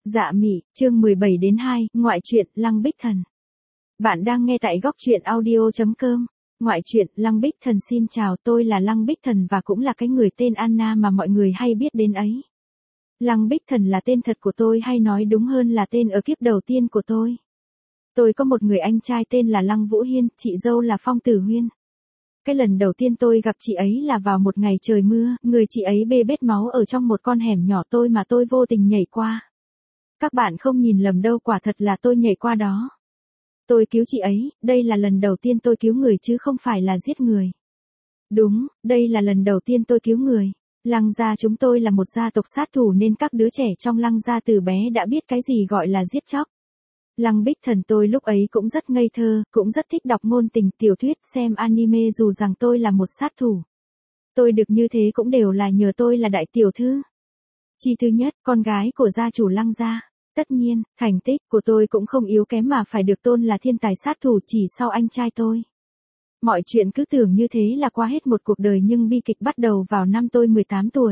Dạ mị, chương 17-2, ngoại truyện, Lăng Bích Thần. Bạn đang nghe tại góc truyện audio.com. Ngoại truyện, Lăng Bích Thần xin chào, tôi là Lăng Bích Thần và cũng là cái người tên Anna mà mọi người hay biết đến ấy. Lăng Bích Thần là tên thật của tôi, hay nói đúng hơn là tên ở kiếp đầu tiên của tôi. Tôi có một người anh trai tên là Lăng Vũ Hiên, chị dâu là Phong Tử Huyên. Cái lần đầu tiên tôi gặp chị ấy là vào một ngày trời mưa, người chị ấy bê bết máu ở trong một con hẻm nhỏ tôi mà tôi vô tình nhảy qua. Các bạn không nhìn lầm đâu, quả thật là tôi nhảy qua đó. Tôi cứu chị ấy, đây là lần đầu tiên tôi cứu người chứ không phải là giết người. Đúng, đây là lần đầu tiên tôi cứu người. Lăng gia chúng tôi là một gia tộc sát thủ nên các đứa trẻ trong Lăng gia từ bé đã biết cái gì gọi là giết chóc. Lăng Bích Thần tôi lúc ấy cũng rất ngây thơ, cũng rất thích đọc ngôn tình tiểu thuyết, xem anime dù rằng tôi là một sát thủ. Tôi được như thế cũng đều là nhờ tôi là đại tiểu thư. Chi thứ nhất, con gái của gia chủ Lăng gia. Tất nhiên, thành tích của tôi cũng không yếu kém mà phải được tôn là thiên tài sát thủ chỉ sau anh trai tôi. Mọi chuyện cứ tưởng như thế là qua hết một cuộc đời nhưng bi kịch bắt đầu vào năm tôi 18 tuổi.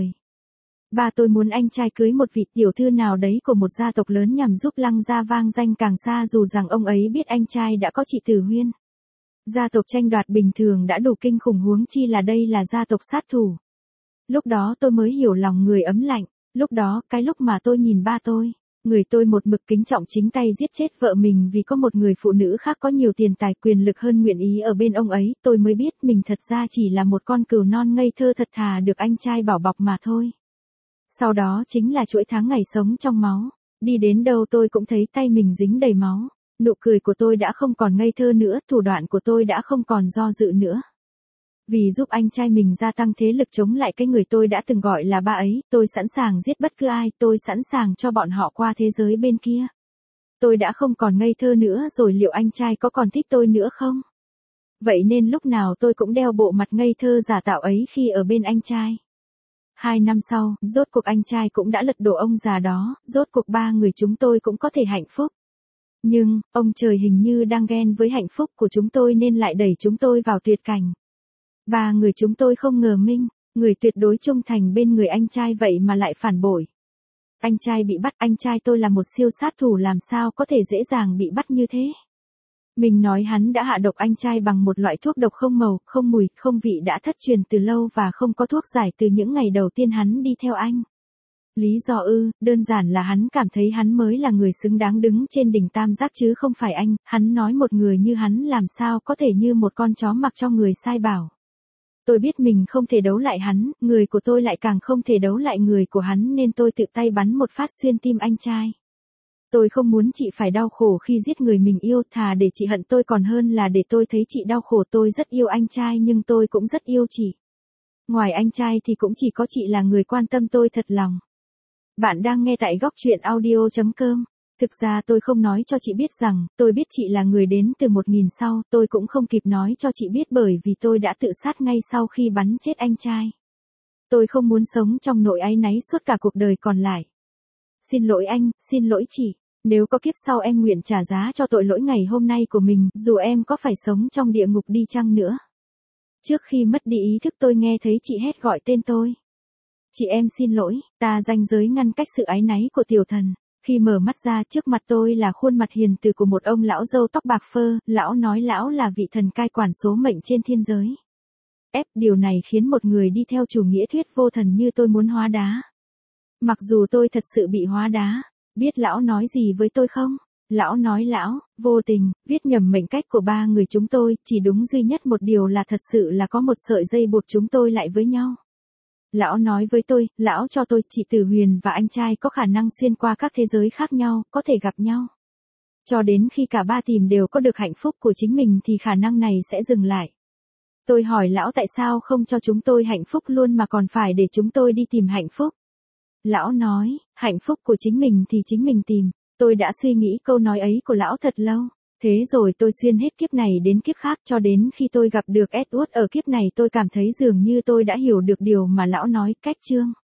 Ba tôi muốn anh trai cưới một vị tiểu thư nào đấy của một gia tộc lớn nhằm giúp Lăng gia vang danh càng xa dù rằng ông ấy biết anh trai đã có chị Tử Huyên. Gia tộc tranh đoạt bình thường đã đủ kinh khủng huống chi là đây là gia tộc sát thủ. Lúc đó tôi mới hiểu lòng người ấm lạnh, lúc đó cái lúc mà tôi nhìn ba tôi. Người tôi một mực kính trọng chính tay giết chết vợ mình vì có một người phụ nữ khác có nhiều tiền tài quyền lực hơn nguyện ý ở bên ông ấy, tôi mới biết mình thật ra chỉ là một con cừu non ngây thơ thật thà được anh trai bảo bọc mà thôi. Sau đó chính là chuỗi tháng ngày sống trong máu, đi đến đâu tôi cũng thấy tay mình dính đầy máu, nụ cười của tôi đã không còn ngây thơ nữa, thủ đoạn của tôi đã không còn do dự nữa. Vì giúp anh trai mình gia tăng thế lực chống lại cái người tôi đã từng gọi là ba ấy, tôi sẵn sàng giết bất cứ ai, tôi sẵn sàng cho bọn họ qua thế giới bên kia. Tôi đã không còn ngây thơ nữa rồi, liệu anh trai có còn thích tôi nữa không? Vậy nên lúc nào tôi cũng đeo bộ mặt ngây thơ giả tạo ấy khi ở bên anh trai. 2 năm sau, rốt cuộc anh trai cũng đã lật đổ ông già đó, rốt cuộc ba người chúng tôi cũng có thể hạnh phúc. Nhưng, ông trời hình như đang ghen với hạnh phúc của chúng tôi nên lại đẩy chúng tôi vào tuyệt cảnh. Ba người chúng tôi không ngờ Minh, người tuyệt đối trung thành bên người anh trai vậy mà lại phản bội. Anh trai bị bắt, anh trai tôi là một siêu sát thủ làm sao có thể dễ dàng bị bắt như thế. Mình nói hắn đã hạ độc anh trai bằng một loại thuốc độc không màu, không mùi, không vị đã thất truyền từ lâu và không có thuốc giải từ những ngày đầu tiên hắn đi theo anh. Lý do đơn giản là hắn cảm thấy hắn mới là người xứng đáng đứng trên đỉnh tam giác chứ không phải anh, hắn nói một người như hắn làm sao có thể như một con chó mặc cho người sai bảo. Tôi biết mình không thể đấu lại hắn, người của tôi lại càng không thể đấu lại người của hắn nên tôi tự tay bắn một phát xuyên tim anh trai. Tôi không muốn chị phải đau khổ khi giết người mình yêu, thà để chị hận tôi còn hơn là để tôi thấy chị đau khổ. Tôi rất yêu anh trai nhưng tôi cũng rất yêu chị. Ngoài anh trai thì cũng chỉ có chị là người quan tâm tôi thật lòng. Bạn đang nghe tại góc truyện audio.com. Thực ra tôi không nói cho chị biết rằng, tôi biết chị là người đến từ 1000 sau, tôi cũng không kịp nói cho chị biết bởi vì tôi đã tự sát ngay sau khi bắn chết anh trai. Tôi không muốn sống trong nỗi áy náy suốt cả cuộc đời còn lại. Xin lỗi anh, xin lỗi chị, nếu có kiếp sau em nguyện trả giá cho tội lỗi ngày hôm nay của mình, dù em có phải sống trong địa ngục đi chăng nữa. Trước khi mất đi ý thức tôi nghe thấy chị hét gọi tên tôi. Chị em xin lỗi, ta ranh giới ngăn cách sự áy náy của tiểu thần. Khi mở mắt ra trước mặt tôi là khuôn mặt hiền từ của một ông lão râu tóc bạc phơ, lão nói lão là vị thần cai quản số mệnh trên thiên giới. Điều này khiến một người đi theo chủ nghĩa thuyết vô thần như tôi muốn hóa đá. Mặc dù tôi thật sự bị hóa đá, biết lão nói gì với tôi không? Lão nói lão, vô tình, viết nhầm mệnh cách của ba người chúng tôi, chỉ đúng duy nhất một điều là thật sự là có một sợi dây buộc chúng tôi lại với nhau. Lão nói với tôi, lão cho tôi, chị Tử Huyền và anh trai có khả năng xuyên qua các thế giới khác nhau, có thể gặp nhau. Cho đến khi cả ba tìm đều có được hạnh phúc của chính mình thì khả năng này sẽ dừng lại. Tôi hỏi lão tại sao không cho chúng tôi hạnh phúc luôn mà còn phải để chúng tôi đi tìm hạnh phúc. Lão nói, hạnh phúc của chính mình thì chính mình tìm. Tôi đã suy nghĩ câu nói ấy của lão thật lâu. Thế rồi tôi xuyên hết kiếp này đến kiếp khác cho đến khi tôi gặp được Edward ở kiếp này tôi cảm thấy dường như tôi đã hiểu được điều mà lão nói. Cách chương